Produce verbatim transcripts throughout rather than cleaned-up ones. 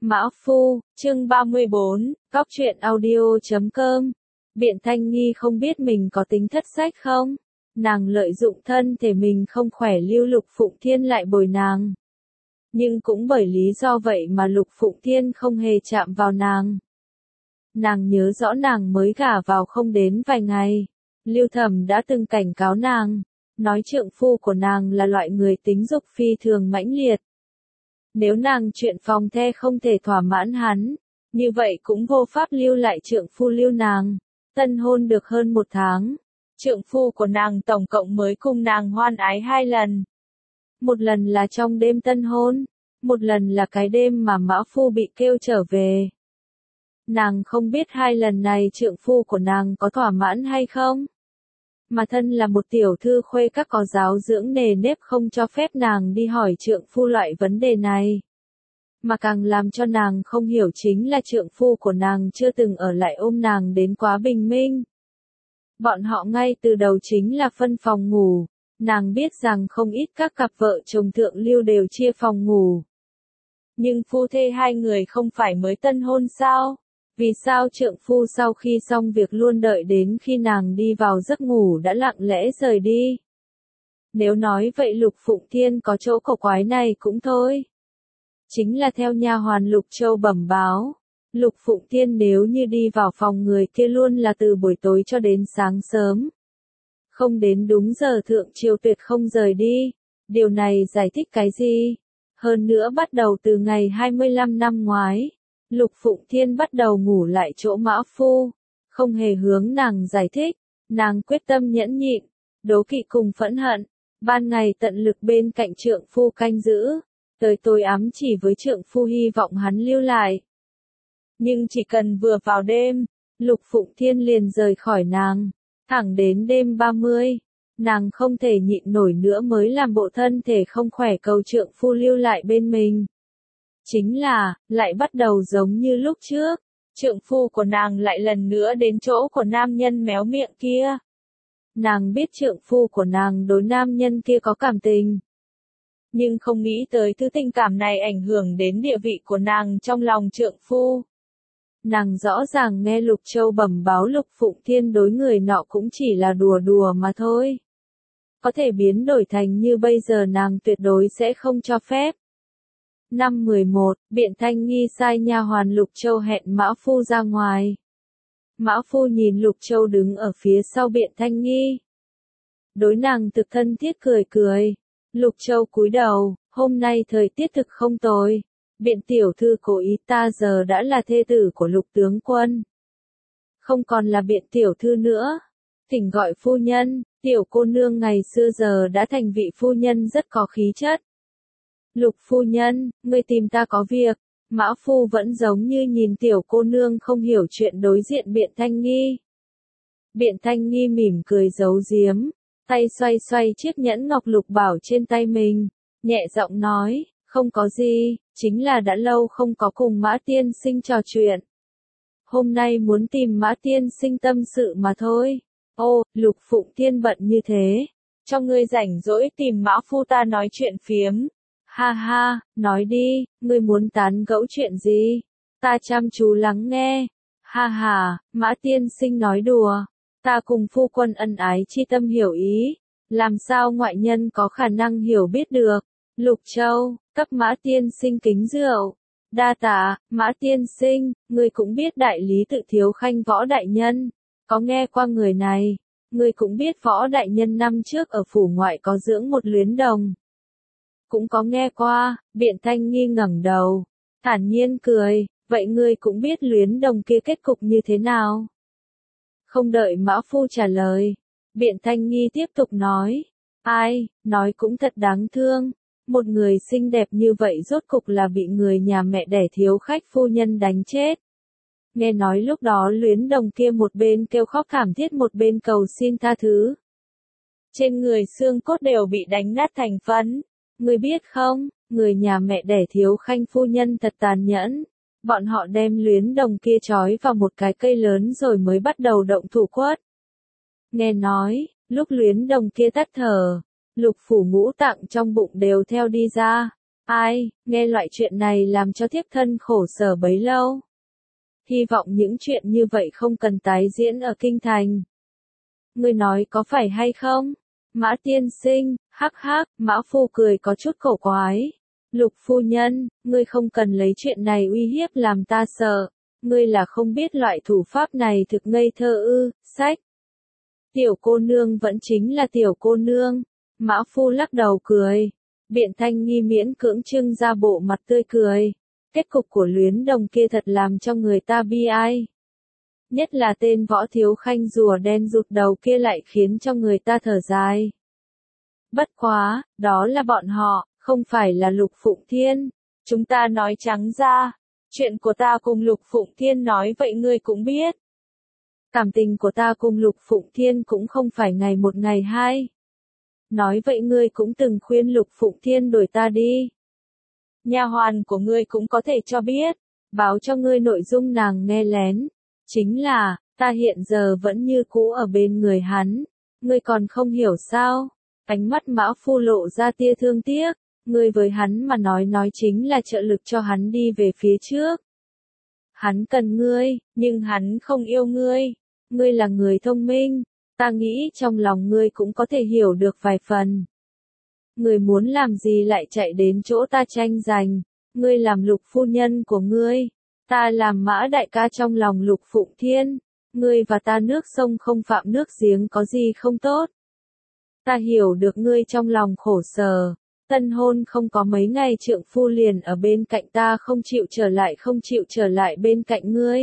Mã Phu, chương ba mươi bốn, góc truyện audio chấm com. Biện Thanh Nghi không biết mình có tính thất sách không? Nàng lợi dụng thân thể mình không khỏe lưu Lục Phụng Thiên lại bồi nàng. Nhưng cũng bởi lý do vậy mà Lục Phụng Thiên không hề chạm vào nàng. Nàng nhớ rõ nàng mới gả vào không đến vài ngày. Lưu Thẩm đã từng cảnh cáo nàng, nói trượng phu của nàng là loại người tính dục phi thường mãnh liệt. Nếu nàng chuyện phòng the không thể thỏa mãn hắn, như vậy cũng vô pháp lưu lại trượng phu lưu nàng. Tân hôn được hơn một tháng, trượng phu của nàng tổng cộng mới cùng nàng hoan ái hai lần. Một lần là trong đêm tân hôn, một lần là cái đêm mà Mã Phu bị kêu trở về. Nàng không biết hai lần này trượng phu của nàng có thỏa mãn hay không. Mà thân là một tiểu thư khuê các có giáo dưỡng nề nếp không cho phép nàng đi hỏi trượng phu loại vấn đề này. Mà càng làm cho nàng không hiểu chính là trượng phu của nàng chưa từng ở lại ôm nàng đến quá bình minh. Bọn họ ngay từ đầu chính là phân phòng ngủ, nàng biết rằng không ít các cặp vợ chồng thượng lưu đều chia phòng ngủ. Nhưng phu thê hai người không phải mới tân hôn sao? Vì sao trượng phu sau khi xong việc luôn đợi đến khi nàng đi vào giấc ngủ đã lặng lẽ rời đi? Nếu nói vậy Lục Phụng Thiên có chỗ cổ quái này cũng thôi. Chính là theo nha hoàn Lục Châu bẩm báo, Lục Phụng Thiên nếu như đi vào phòng người kia luôn là từ buổi tối cho đến sáng sớm. Không đến đúng giờ thượng triều tuyệt không rời đi. Điều này giải thích cái gì? Hơn nữa bắt đầu từ ngày hai mươi lăm năm ngoái, Lục Phụng Thiên bắt đầu ngủ lại chỗ Mã Phu, không hề hướng nàng giải thích, nàng quyết tâm nhẫn nhịn, đố kỵ cùng phẫn hận, ban ngày tận lực bên cạnh trượng phu canh giữ, tới tối ám chỉ với trượng phu hy vọng hắn lưu lại. Nhưng chỉ cần vừa vào đêm, Lục Phụng Thiên liền rời khỏi nàng, thẳng đến đêm ba mươi, nàng không thể nhịn nổi nữa mới làm bộ thân thể không khỏe cầu trượng phu lưu lại bên mình. Chính là, lại bắt đầu giống như lúc trước, trượng phu của nàng lại lần nữa đến chỗ của nam nhân méo miệng kia. Nàng biết trượng phu của nàng đối nam nhân kia có cảm tình. Nhưng không nghĩ tới thứ tình cảm này ảnh hưởng đến địa vị của nàng trong lòng trượng phu. Nàng rõ ràng nghe Lục Châu bẩm báo Lục Phụng Thiên đối người nọ cũng chỉ là đùa đùa mà thôi. Có thể biến đổi thành như bây giờ nàng tuyệt đối sẽ không cho phép. Năm mười một, Biện Thanh Nghi sai nha hoàn Lục Châu hẹn Mã Phu ra ngoài. Mã Phu nhìn Lục Châu đứng ở phía sau Biện Thanh Nghi. Đối nàng thực thân thiết cười cười. Lục Châu cúi đầu, hôm nay thời tiết thực không tồi. Biện tiểu thư cố ý ta giờ đã là thê tử của Lục tướng quân. Không còn là Biện tiểu thư nữa. Thỉnh gọi phu nhân, tiểu cô nương ngày xưa giờ đã thành vị phu nhân rất có khí chất. Lục phu nhân, ngươi tìm ta có việc. Mã Phu vẫn giống như nhìn tiểu cô nương không hiểu chuyện đối diện Biện Thanh Nghi. Biện Thanh Nghi mỉm cười giấu giếm, tay xoay xoay chiếc nhẫn ngọc lục bảo trên tay mình, nhẹ giọng nói, không có gì, chính là đã lâu không có cùng Mã tiên sinh trò chuyện. Hôm nay muốn tìm Mã tiên sinh tâm sự mà thôi. Ô, Lục Phụng Thiên bận như thế, cho ngươi rảnh rỗi tìm Mã Phu ta nói chuyện phiếm. Ha ha, nói đi, ngươi muốn tán gẫu chuyện gì? Ta chăm chú lắng nghe. Ha ha, Mã tiên sinh nói đùa. Ta cùng phu quân ân ái chi tâm hiểu ý. Làm sao ngoại nhân có khả năng hiểu biết được? Lục Châu, cấp Mã tiên sinh kính rượu. Đa tạ, Mã tiên sinh, ngươi cũng biết đại lý Tự Thiếu Khanh Võ đại nhân. Có nghe qua người này. Ngươi cũng biết Võ đại nhân năm trước ở phủ ngoại có dưỡng một luyến đồng. Cũng có nghe qua. Biện Thanh Nghi ngẩng đầu, thản nhiên cười, vậy ngươi cũng biết luyến đồng kia kết cục như thế nào? Không đợi Mã Phu trả lời, Biện Thanh Nghi tiếp tục nói, ai, nói cũng thật đáng thương, một người xinh đẹp như vậy rốt cục là bị người nhà mẹ đẻ thiếu khách phu nhân đánh chết. Nghe nói lúc đó luyến đồng kia một bên kêu khóc thảm thiết một bên cầu xin tha thứ. Trên người xương cốt đều bị đánh nát thành phấn. Ngươi biết không, người nhà mẹ đẻ Thiếu Khanh phu nhân thật tàn nhẫn. Bọn họ đem luyến đồng kia trói vào một cái cây lớn rồi mới bắt đầu động thủ quất. Nghe nói, lúc luyến đồng kia tắt thở, lục phủ ngũ tạng trong bụng đều theo đi ra. Ai, nghe loại chuyện này làm cho thiếp thân khổ sở bấy lâu. Hy vọng những chuyện như vậy không cần tái diễn ở kinh thành. Ngươi nói có phải hay không? Mã tiên sinh, hắc hắc, Mã phu cười có chút cổ quái. Lục phu nhân, ngươi không cần lấy chuyện này uy hiếp làm ta sợ. Ngươi là không biết loại thủ pháp này thực ngây thơ ư, sách. Tiểu cô nương vẫn chính là tiểu cô nương. Mã phu lắc đầu cười. Biện Thanh Nghi miễn cưỡng trưng ra bộ mặt tươi cười. Kết cục của Luyến Đồng kia thật làm cho người ta bi ai. Nhất là tên võ thiếu khanh rùa đen rụt đầu kia lại khiến cho người ta thở dài. Bất quá, đó là bọn họ, không phải là Lục Phụng Thiên. Chúng ta nói trắng ra, chuyện của ta cùng Lục Phụng Thiên nói vậy ngươi cũng biết. Cảm tình của ta cùng Lục Phụng Thiên cũng không phải ngày một ngày hai. Nói vậy ngươi cũng từng khuyên Lục Phụng Thiên đuổi ta đi. Nha hoàn của ngươi cũng có thể cho biết, báo cho ngươi nội dung nàng nghe lén. Chính là, ta hiện giờ vẫn như cũ ở bên người hắn. Ngươi còn không hiểu sao? Ánh mắt Mã phu lộ ra tia thương tiếc. Ngươi với hắn mà nói nói chính là trợ lực cho hắn đi về phía trước. Hắn cần ngươi, nhưng hắn không yêu ngươi. Ngươi là người thông minh. Ta nghĩ trong lòng ngươi cũng có thể hiểu được vài phần. Ngươi muốn làm gì lại chạy đến chỗ ta tranh giành. Ngươi làm Lục phu nhân của ngươi. Ta làm Mã đại ca trong lòng Lục Phụng Thiên. Ngươi và ta nước sông không phạm nước giếng có gì không tốt. Ta hiểu được ngươi trong lòng khổ sở. Tân hôn không có mấy ngày trượng phu liền ở bên cạnh ta không chịu trở lại không chịu trở lại bên cạnh ngươi.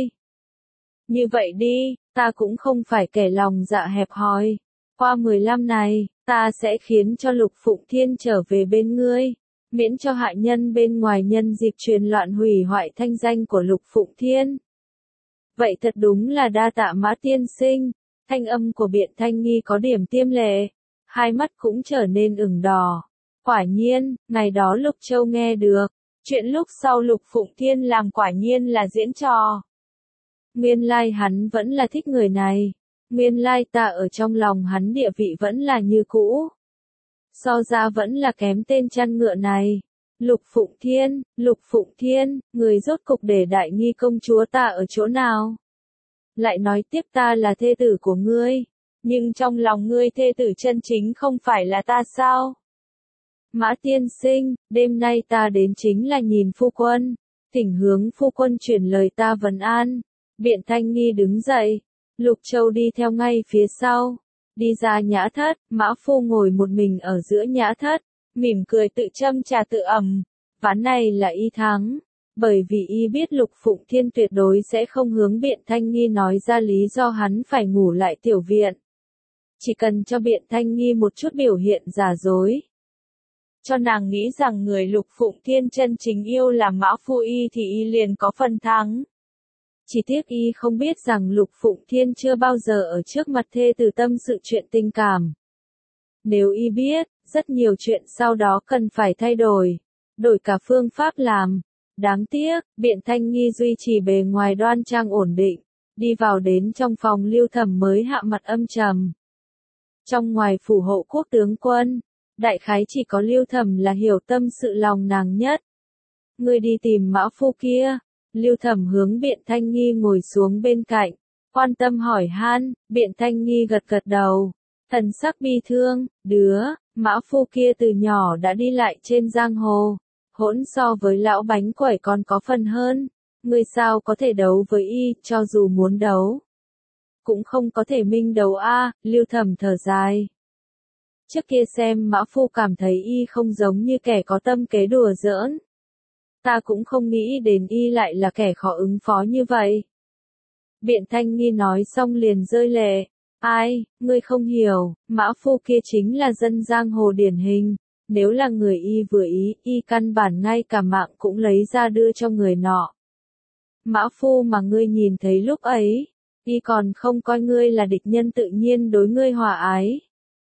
Như vậy đi, ta cũng không phải kẻ lòng dạ hẹp hòi. Qua mười lăm này, ta sẽ khiến cho Lục Phụng Thiên trở về bên ngươi. Miễn cho hại nhân bên ngoài nhân dịp truyền loạn hủy hoại thanh danh của Lục Phụng Thiên. Vậy thật đúng là đa tạ Mã tiên sinh. Thanh âm của Biện Thanh Nghi có điểm tiêm lệ. Hai mắt cũng trở nên ửng đỏ. Quả nhiên, ngày đó Lục Châu nghe được. Chuyện lúc sau Lục Phụng Thiên làm quả nhiên là diễn trò. Nguyên lai hắn vẫn là thích người này. Nguyên lai ta ở trong lòng hắn địa vị vẫn là như cũ. So ra vẫn là kém tên chăn ngựa này. Lục Phụng Thiên, Lục Phụng Thiên, người rốt cục để Đại Nghi công chúa ta ở chỗ nào? Lại nói tiếp ta là thê tử của ngươi. Nhưng trong lòng ngươi thê tử chân chính không phải là ta sao? Mã tiên sinh, đêm nay ta đến chính là nhìn phu quân. Thỉnh hướng phu quân chuyển lời ta vấn an. Biện Thanh Nghi đứng dậy. Lục Châu đi theo ngay phía sau. Đi ra nhã thất, Mã phu ngồi một mình ở giữa nhã thất. Mỉm cười tự châm trà tự ẩm. Ván này là y thắng. Bởi vì y biết Lục Phụng Thiên tuyệt đối sẽ không hướng Biện Thanh Nghi nói ra lý do hắn phải ngủ lại tiểu viện. Chỉ cần cho Biện Thanh Nghi một chút biểu hiện giả dối. Cho nàng nghĩ rằng người Lục Phụng Thiên chân chính yêu là Mã phu y thì y liền có phần thắng. Chỉ tiếc y không biết rằng Lục Phụng Thiên chưa bao giờ ở trước mặt thê tử tâm sự chuyện tình cảm. Nếu y biết, rất nhiều chuyện sau đó cần phải thay đổi. Đổi cả phương pháp làm. Đáng tiếc, Biện Thanh Nghi duy trì bề ngoài đoan trang ổn định. Đi vào đến trong phòng Lưu Thẩm mới hạ mặt âm trầm. Trong ngoài phủ hộ quốc tướng quân, đại khái chỉ có Lưu Thẩm là hiểu tâm sự lòng nàng nhất. Ngươi đi tìm Mã phu kia. Lưu Thẩm hướng Biện Thanh Nghi ngồi xuống bên cạnh, quan tâm hỏi han. Biện Thanh Nghi gật gật đầu, thần sắc bi thương. Đứa Mã phu kia từ nhỏ đã đi lại trên giang hồ, hỗn so với lão bánh quẩy còn có phần hơn. Ngươi sao có thể đấu với y, cho dù muốn đấu cũng không có thể minh đấu a. Lưu Thẩm thở dài. Trước kia xem Mã phu cảm thấy y không giống như kẻ có tâm kế đùa giỡn. Ta cũng không nghĩ đến y lại là kẻ khó ứng phó như vậy. Biện Thanh Nghi nói xong liền rơi lệ. Ai, ngươi không hiểu, Mã phu kia chính là dân giang hồ điển hình. Nếu là người y vừa ý, y căn bản ngay cả mạng cũng lấy ra đưa cho người nọ. Mã phu mà ngươi nhìn thấy lúc ấy, y còn không coi ngươi là địch nhân tự nhiên đối ngươi hòa ái.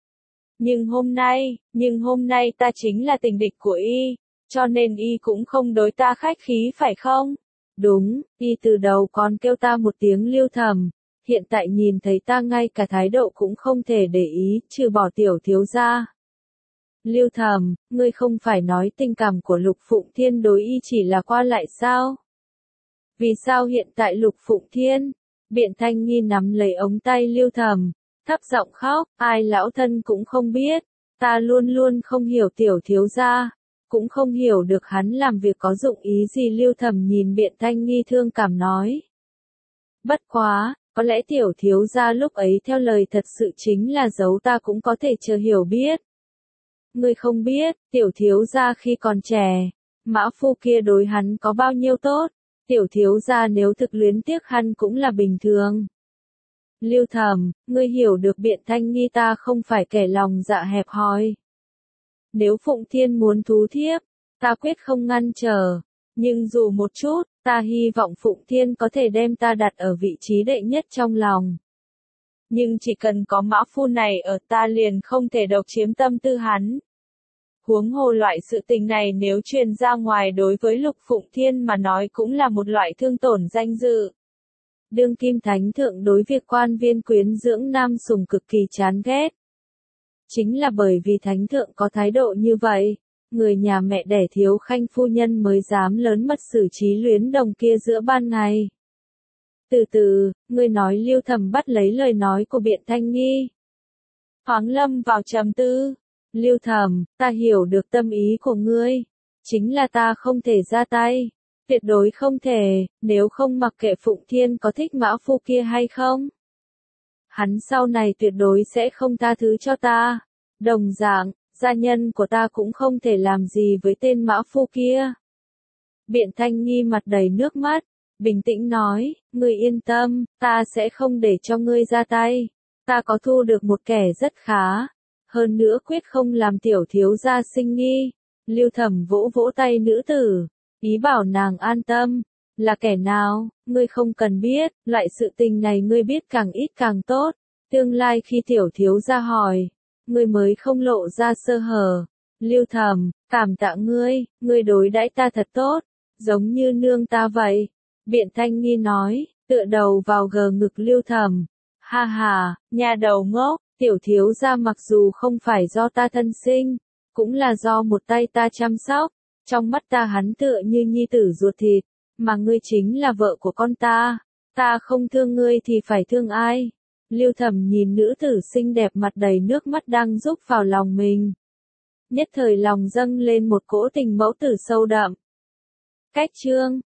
Nhưng hôm nay, nhưng hôm nay ta chính là tình địch của y. Cho nên y cũng không đối ta khách khí phải không? Đúng, y từ đầu còn kêu ta một tiếng Lưu Thẩm. Hiện tại nhìn thấy ta ngay cả thái độ cũng không thể để ý, trừ bỏ tiểu thiếu gia. Lưu Thầm, ngươi không phải nói tình cảm của Lục Phụng Thiên đối y chỉ là qua lại sao? Vì sao hiện tại Lục Phụng Thiên? Biện Thanh Nghi nắm lấy ống tay Lưu Thầm, thấp giọng khóc, ai lão thân cũng không biết, ta luôn luôn không hiểu tiểu thiếu gia, cũng không hiểu được hắn làm việc có dụng ý gì. Lưu Thầm nhìn Biện Thanh Nghi thương cảm nói. Bất quá, có lẽ tiểu thiếu gia lúc ấy theo lời thật sự chính là giấu ta cũng có thể chờ hiểu biết. Ngươi không biết, tiểu thiếu gia khi còn trẻ, mã phu kia đối hắn có bao nhiêu tốt, tiểu thiếu gia nếu thực luyến tiếc hắn cũng là bình thường. Lưu Thầm, ngươi hiểu được Biện Thanh Nghi ta không phải kẻ lòng dạ hẹp hòi. Nếu Phụng Thiên muốn thú thiếp, ta quyết không ngăn trở, nhưng dù một chút, ta hy vọng Phụng Thiên có thể đem ta đặt ở vị trí đệ nhất trong lòng. Nhưng chỉ cần có mã phu này ở ta liền không thể độc chiếm tâm tư hắn. Huống hồ loại sự tình này nếu truyền ra ngoài đối với Lục Phụng Thiên mà nói cũng là một loại thương tổn danh dự. Đương kim thánh thượng đối việc quan viên quyến dưỡng nam sùng cực kỳ chán ghét. Chính là bởi vì thánh thượng có thái độ như vậy, người nhà mẹ đẻ Thiếu Khanh phu nhân mới dám lớn mật xử trí luyến đồng kia giữa ban ngày. Từ từ, ngươi nói. Lưu Thầm bắt lấy lời nói của Biện Thanh Nghi. Thoáng lâm vào trầm tư. Lưu Thầm, ta hiểu được tâm ý của ngươi. Chính là ta không thể ra tay. Tuyệt đối không thể, nếu không mặc kệ Phụng Thiên có thích mã phu kia hay không. Hắn sau này tuyệt đối sẽ không tha thứ cho ta. Đồng dạng, gia nhân của ta cũng không thể làm gì với tên mã phu kia. Biện Thanh Nghi mặt đầy nước mắt, bình tĩnh nói, ngươi yên tâm, ta sẽ không để cho ngươi ra tay. Ta có thu được một kẻ rất khá. Hơn nữa quyết không làm tiểu thiếu gia sinh nghi. Lưu Thầm vỗ vỗ tay nữ tử, ý bảo nàng an tâm. Là kẻ nào, ngươi không cần biết, loại sự tình này ngươi biết càng ít càng tốt. Tương lai khi tiểu thiếu gia hỏi, ngươi mới không lộ ra sơ hở. Lưu Thầm, cảm tạ ngươi, ngươi đối đãi ta thật tốt, giống như nương ta vậy. Biện Thanh Nghi nói, tựa đầu vào gờ ngực Lưu Thầm. Ha ha, nhà đầu ngốc, tiểu thiếu gia mặc dù không phải do ta thân sinh, cũng là do một tay ta chăm sóc. Trong mắt ta hắn tựa như nhi tử ruột thịt, mà ngươi chính là vợ của con ta. Ta không thương ngươi thì phải thương ai? Lưu Thầm nhìn nữ tử xinh đẹp mặt đầy nước mắt đang rúc vào lòng mình. Nhất thời lòng dâng lên một cỗ tình mẫu tử sâu đậm. Cách chương